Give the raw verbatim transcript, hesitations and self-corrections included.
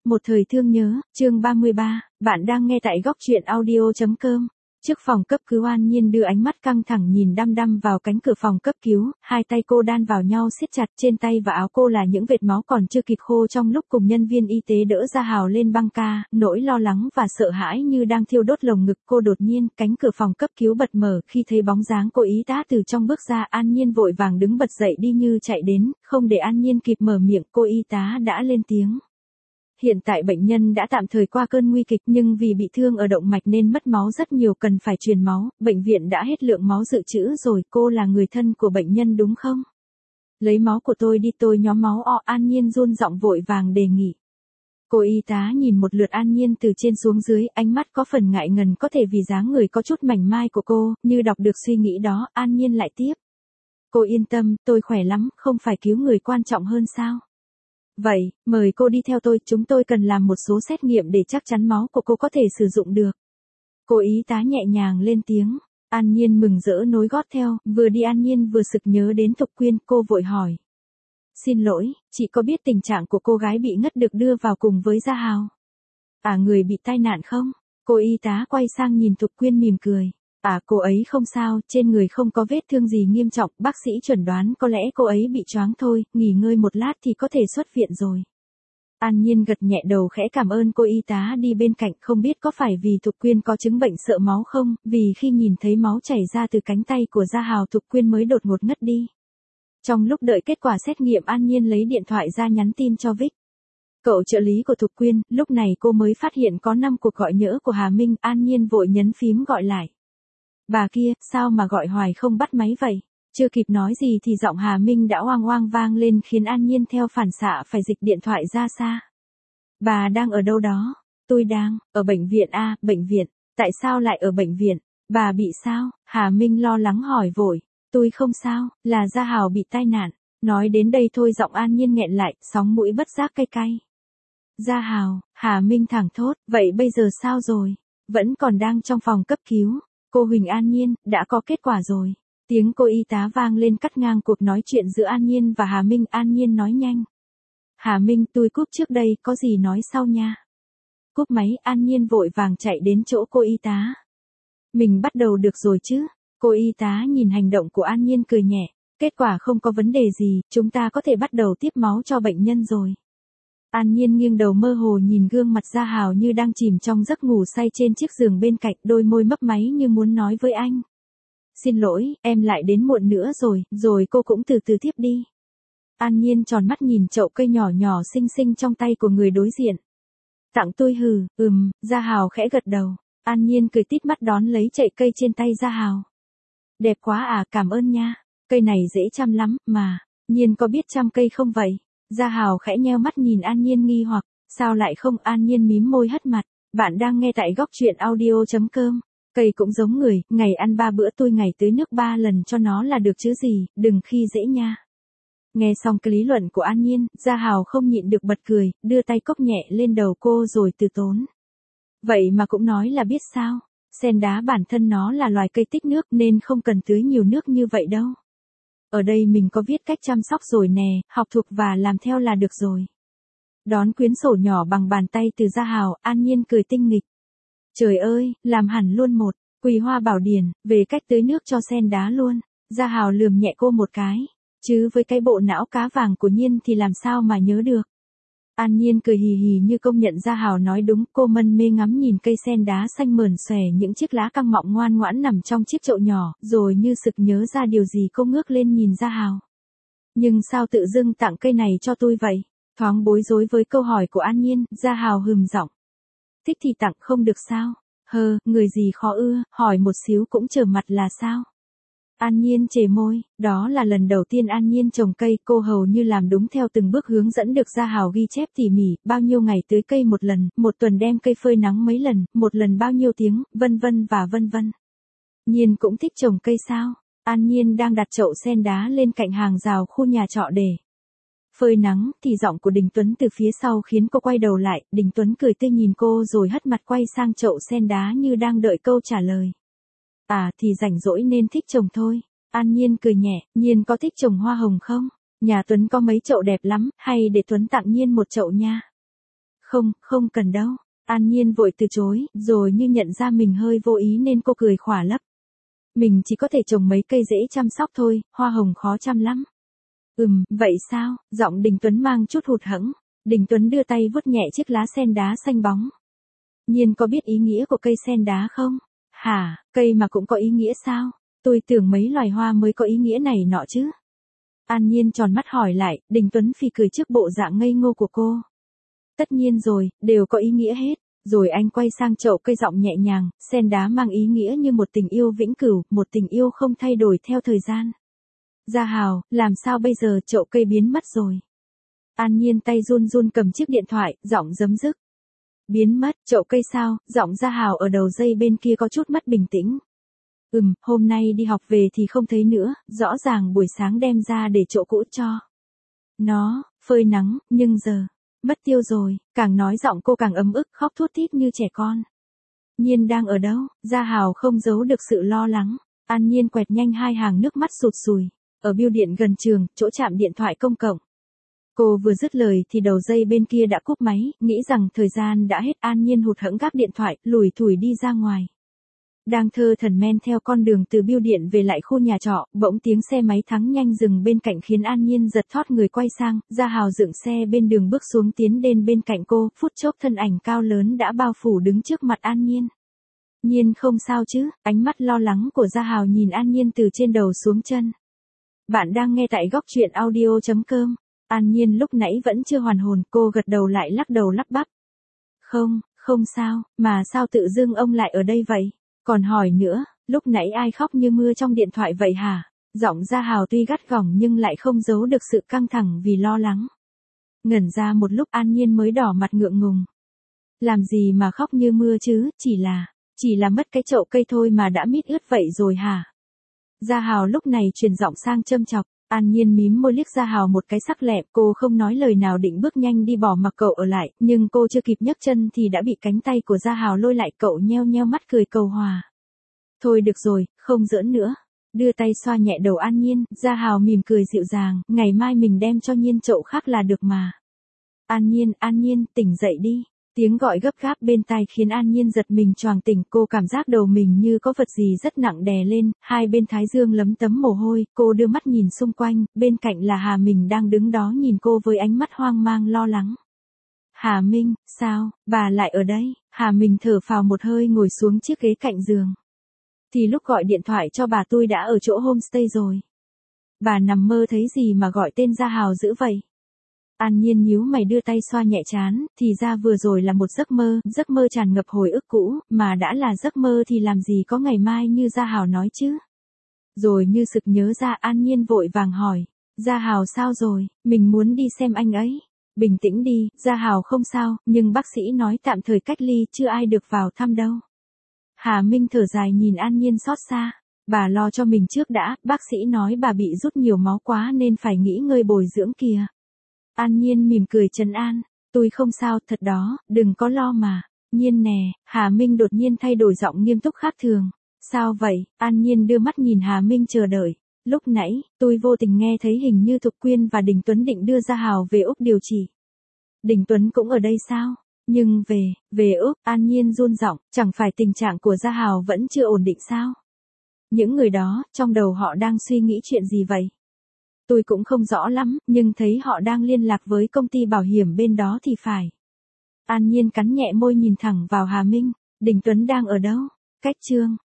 Một thời thương nhớ, chương ba mươi ba, bạn đang nghe tại góc truyện audio chấm com. Trước phòng cấp cứu An Nhiên đưa ánh mắt căng thẳng nhìn đăm đăm vào cánh cửa phòng cấp cứu, hai tay cô đan vào nhau siết chặt, trên tay và áo cô là những vệt máu còn chưa kịp khô trong lúc cùng nhân viên y tế đỡ Gia Hào lên băng ca, nỗi lo lắng và sợ hãi như đang thiêu đốt lồng ngực cô. Đột nhiên, cánh cửa phòng cấp cứu bật mở, khi thấy bóng dáng cô y tá từ trong bước ra, An Nhiên vội vàng đứng bật dậy đi như chạy đến, không để An Nhiên kịp mở miệng, cô y tá đã lên tiếng. Hiện tại bệnh nhân đã tạm thời qua cơn nguy kịch nhưng vì bị thương ở động mạch nên mất máu rất nhiều, cần phải truyền máu, bệnh viện đã hết lượng máu dự trữ rồi, cô là người thân của bệnh nhân đúng không? Lấy máu của tôi đi, tôi nhóm máu o. An Nhiên run giọng vội vàng đề nghị. Cô y tá nhìn một lượt An Nhiên từ trên xuống dưới, ánh mắt có phần ngại ngần, có thể vì dáng người có chút mảnh mai của cô, như đọc được suy nghĩ đó, An Nhiên lại tiếp. Cô yên tâm, tôi khỏe lắm, không phải cứu người quan trọng hơn sao? Vậy, mời cô đi theo tôi, chúng tôi cần làm một số xét nghiệm để chắc chắn máu của cô có thể sử dụng được. Cô y tá nhẹ nhàng lên tiếng, An Nhiên mừng rỡ nối gót theo, vừa đi An Nhiên vừa sực nhớ đến Thục Quyên, cô vội hỏi. Xin lỗi, chị có biết tình trạng của cô gái bị ngất được đưa vào cùng với Gia Hào? À, người bị tai nạn không? Cô y tá quay sang nhìn Thục Quyên mỉm cười. À, cô ấy không sao, trên người không có vết thương gì nghiêm trọng, bác sĩ chuẩn đoán có lẽ cô ấy bị choáng thôi, nghỉ ngơi một lát thì có thể xuất viện rồi. An Nhiên gật nhẹ đầu khẽ cảm ơn cô y tá đi bên cạnh, không biết có phải vì Thục Quyên có chứng bệnh sợ máu không, vì khi nhìn thấy máu chảy ra từ cánh tay của Gia Hào Thục Quyên mới đột ngột ngất đi. Trong lúc đợi kết quả xét nghiệm An Nhiên lấy điện thoại ra nhắn tin cho Vic. Cậu trợ lý của Thục Quyên, lúc này cô mới phát hiện có năm cuộc gọi nhỡ của Hà Minh, An Nhiên vội nhấn phím gọi lại. Bà kia, sao mà gọi hoài không bắt máy vậy? Chưa kịp nói gì thì giọng Hà Minh đã oang oang vang lên khiến An Nhiên theo phản xạ phải dịch điện thoại ra xa. Bà đang ở đâu đó? Tôi đang, ở bệnh viện a, bệnh viện. Tại sao lại ở bệnh viện? Bà bị sao? Hà Minh lo lắng hỏi vội. Tôi không sao, là Gia Hào bị tai nạn. Nói đến đây thôi giọng An Nhiên nghẹn lại, sóng mũi bất giác cay cay. Gia Hào, Hà Minh thẳng thốt, vậy bây giờ sao rồi? Vẫn còn đang trong phòng cấp cứu. Cô Huỳnh An Nhiên, đã có kết quả rồi. Tiếng cô y tá vang lên cắt ngang cuộc nói chuyện giữa An Nhiên và Hà Minh. An Nhiên nói nhanh. Hà Minh, tôi cúp trước đây, có gì nói sau nha. Cúp máy, An Nhiên vội vàng chạy đến chỗ cô y tá. Mình bắt đầu được rồi chứ? Cô y tá nhìn hành động của An Nhiên cười nhẹ. Kết quả không có vấn đề gì, chúng ta có thể bắt đầu tiếp máu cho bệnh nhân rồi. An Nhiên nghiêng đầu mơ hồ nhìn gương mặt Gia Hào như đang chìm trong giấc ngủ say trên chiếc giường bên cạnh, đôi môi mấp máy như muốn nói với anh. Xin lỗi, em lại đến muộn nữa rồi, rồi cô cũng từ từ tiếp đi. An Nhiên tròn mắt nhìn chậu cây nhỏ nhỏ xinh xinh trong tay của người đối diện. Tặng tôi hừ, ừm, Gia Hào khẽ gật đầu. An Nhiên cười tít mắt đón lấy chậu cây trên tay Gia Hào. Đẹp quá à, cảm ơn nha. Cây này dễ chăm lắm, mà. Nhiên có biết chăm cây không vậy? Gia Hào khẽ nheo mắt nhìn An Nhiên nghi hoặc, sao lại không? An Nhiên mím môi hất mặt, bạn đang nghe tại góc truyện audio chấm com. Cây cũng giống người, ngày ăn ba bữa tôi ngày tưới nước ba lần cho nó là được chứ gì, đừng khi dễ nha. Nghe xong cái lý luận của An Nhiên, Gia Hào không nhịn được bật cười, đưa tay cốc nhẹ lên đầu cô rồi từ tốn. Vậy mà cũng nói là biết sao, sen đá bản thân nó là loài cây tích nước nên không cần tưới nhiều nước như vậy đâu. Ở đây mình có viết cách chăm sóc rồi nè, học thuộc và làm theo là được rồi. Đón quyển sổ nhỏ bằng bàn tay từ Gia Hào, An Nhiên cười tinh nghịch. Trời ơi, làm hẳn luôn một, Quỳ Hoa Bảo Điển, về cách tưới nước cho sen đá luôn. Gia Hào lườm nhẹ cô một cái, chứ với cái bộ não cá vàng của Nhiên thì làm sao mà nhớ được. An Nhiên cười hì hì như công nhận Gia Hào nói đúng, cô mân mê ngắm nhìn cây sen đá xanh mờn xòe, những chiếc lá căng mọng ngoan ngoãn nằm trong chiếc chậu nhỏ, rồi như sực nhớ ra điều gì cô ngước lên nhìn Gia Hào. Nhưng sao tự dưng tặng cây này cho tôi vậy? Thoáng bối rối với câu hỏi của An Nhiên, Gia Hào hừm giọng. Thích thì tặng không được sao? Hơ, người gì khó ưa, hỏi một xíu cũng trở mặt là sao? An Nhiên chề môi, đó là lần đầu tiên An Nhiên trồng cây, cô hầu như làm đúng theo từng bước hướng dẫn được Gia Hào ghi chép tỉ mỉ, bao nhiêu ngày tưới cây một lần, một tuần đem cây phơi nắng mấy lần, một lần bao nhiêu tiếng, vân vân và vân vân. Nhiên cũng thích trồng cây sao? An Nhiên đang đặt chậu sen đá lên cạnh hàng rào khu nhà trọ để phơi nắng, thì giọng của Đình Tuấn từ phía sau khiến cô quay đầu lại, Đình Tuấn cười tươi nhìn cô rồi hất mặt quay sang chậu sen đá như đang đợi câu trả lời. À, thì rảnh rỗi nên thích trồng thôi. An Nhiên cười nhẹ, Nhiên có thích trồng hoa hồng không? Nhà Tuấn có mấy chậu đẹp lắm, hay để Tuấn tặng Nhiên một chậu nha. Không, không cần đâu. An Nhiên vội từ chối, rồi như nhận ra mình hơi vô ý nên cô cười khỏa lấp. Mình chỉ có thể trồng mấy cây dễ chăm sóc thôi, hoa hồng khó chăm lắm. Ừm, vậy sao? Giọng Đình Tuấn mang chút hụt hẫng. Đình Tuấn đưa tay vuốt nhẹ chiếc lá sen đá xanh bóng. Nhiên có biết ý nghĩa của cây sen đá không? Hả, cây mà cũng có ý nghĩa sao? Tôi tưởng mấy loài hoa mới có ý nghĩa này nọ chứ. An Nhiên tròn mắt hỏi lại, Đình Tuấn phì cười trước bộ dạng ngây ngô của cô. Tất nhiên rồi, đều có ý nghĩa hết. Rồi anh quay sang chậu cây giọng nhẹ nhàng, sen đá mang ý nghĩa như một tình yêu vĩnh cửu, một tình yêu không thay đổi theo thời gian. Gia Hào, làm sao bây giờ chậu cây biến mất rồi? An Nhiên tay run run cầm chiếc điện thoại, giọng giấm dứt. Biến mất, chậu cây sao? Giọng Gia Hào ở đầu dây bên kia có chút mất bình tĩnh. Ừm, hôm nay đi học về thì không thấy nữa, rõ ràng buổi sáng đem ra để chỗ cũ cho nó phơi nắng, nhưng giờ mất tiêu rồi. Càng nói giọng cô càng ấm ức, khóc thút thít như trẻ con. Nhiên đang ở đâu? Gia Hào không giấu được sự lo lắng. An Nhiên quẹt nhanh hai hàng nước mắt sụt sùi. Ở bưu điện gần trường, chỗ chạm điện thoại công cộng. Cô vừa dứt lời thì đầu dây bên kia đã cúp máy, nghĩ rằng thời gian đã hết. An Nhiên hụt hẫng gác điện thoại, lủi thủi đi ra ngoài. Đang thơ thẩn men theo con đường từ bưu điện về lại khu nhà trọ, bỗng tiếng xe máy thắng nhanh dừng bên cạnh khiến An Nhiên giật thót người quay sang. Gia Hào dựng xe bên đường bước xuống tiến đến bên cạnh cô, phút chốc thân ảnh cao lớn đã bao phủ đứng trước mặt An Nhiên. Nhiên không sao chứ? Ánh mắt lo lắng của Gia Hào nhìn An Nhiên từ trên đầu xuống chân. Bạn đang nghe tại góc truyện audio chấm com. An Nhiên lúc nãy vẫn chưa hoàn hồn, cô gật đầu lại lắc đầu lắp bắp. Không, không sao, mà sao tự dưng ông lại ở đây vậy? Còn hỏi nữa, lúc nãy ai khóc như mưa trong điện thoại vậy hả? Giọng Gia Hào tuy gắt gỏng nhưng lại không giấu được sự căng thẳng vì lo lắng. Ngẩn ra một lúc An Nhiên mới đỏ mặt ngượng ngùng. Làm gì mà khóc như mưa chứ, chỉ là, chỉ là mất cái chậu cây thôi mà đã mít ướt vậy rồi hả? Gia Hào lúc này chuyển giọng sang châm chọc. An Nhiên mím môi liếc Gia Hào một cái sắc lẹm, cô không nói lời nào định bước nhanh đi bỏ mặc cậu ở lại, nhưng cô chưa kịp nhấc chân thì đã bị cánh tay của Gia Hào lôi lại, cậu nheo nheo mắt cười cầu hòa. Thôi được rồi, không giỡn nữa. Đưa tay xoa nhẹ đầu An Nhiên, Gia Hào mỉm cười dịu dàng, ngày mai mình đem cho Nhiên chậu khác là được mà. An Nhiên, An Nhiên, tỉnh dậy đi. Tiếng gọi gấp gáp bên tai khiến An Nhiên giật mình choàng tỉnh, cô cảm giác đầu mình như có vật gì rất nặng đè lên, hai bên thái dương lấm tấm mồ hôi, cô đưa mắt nhìn xung quanh, bên cạnh là Hà Minh đang đứng đó nhìn cô với ánh mắt hoang mang lo lắng. Hà Minh, sao, bà lại ở đây? Hà Minh thở phào một hơi ngồi xuống chiếc ghế cạnh giường. Thì lúc gọi điện thoại cho bà tôi đã ở chỗ homestay rồi. Bà nằm mơ thấy gì mà gọi tên Gia Hào dữ vậy? An Nhiên nhíu mày đưa tay xoa nhẹ trán, thì ra vừa rồi là một giấc mơ, giấc mơ tràn ngập hồi ức cũ, mà đã là giấc mơ thì làm gì có ngày mai như Gia Hào nói chứ. Rồi như sực nhớ ra An Nhiên vội vàng hỏi, Gia Hào sao rồi, mình muốn đi xem anh ấy. Bình tĩnh đi, Gia Hào không sao, nhưng bác sĩ nói tạm thời cách ly, chưa ai được vào thăm đâu. Hà Minh thở dài nhìn An Nhiên xót xa, bà lo cho mình trước đã, bác sĩ nói bà bị rút nhiều máu quá nên phải nghỉ ngơi bồi dưỡng kìa. An Nhiên mỉm cười trấn an, tôi không sao, thật đó, đừng có lo mà. Nhiên nè, Hà Minh đột nhiên thay đổi giọng nghiêm túc khác thường. Sao vậy? An Nhiên đưa mắt nhìn Hà Minh chờ đợi. Lúc nãy, tôi vô tình nghe thấy hình như Thục Quyên và Đình Tuấn định đưa Gia Hào về Úc điều trị. Đình Tuấn cũng ở đây sao? Nhưng về, về Úc, An Nhiên run giọng, chẳng phải tình trạng của Gia Hào vẫn chưa ổn định sao? Những người đó, trong đầu họ đang suy nghĩ chuyện gì vậy? Tôi cũng không rõ lắm, nhưng thấy họ đang liên lạc với công ty bảo hiểm bên đó thì phải. An Nhiên cắn nhẹ môi nhìn thẳng vào Hà Minh. Đình Tuấn đang ở đâu? Cách Trương.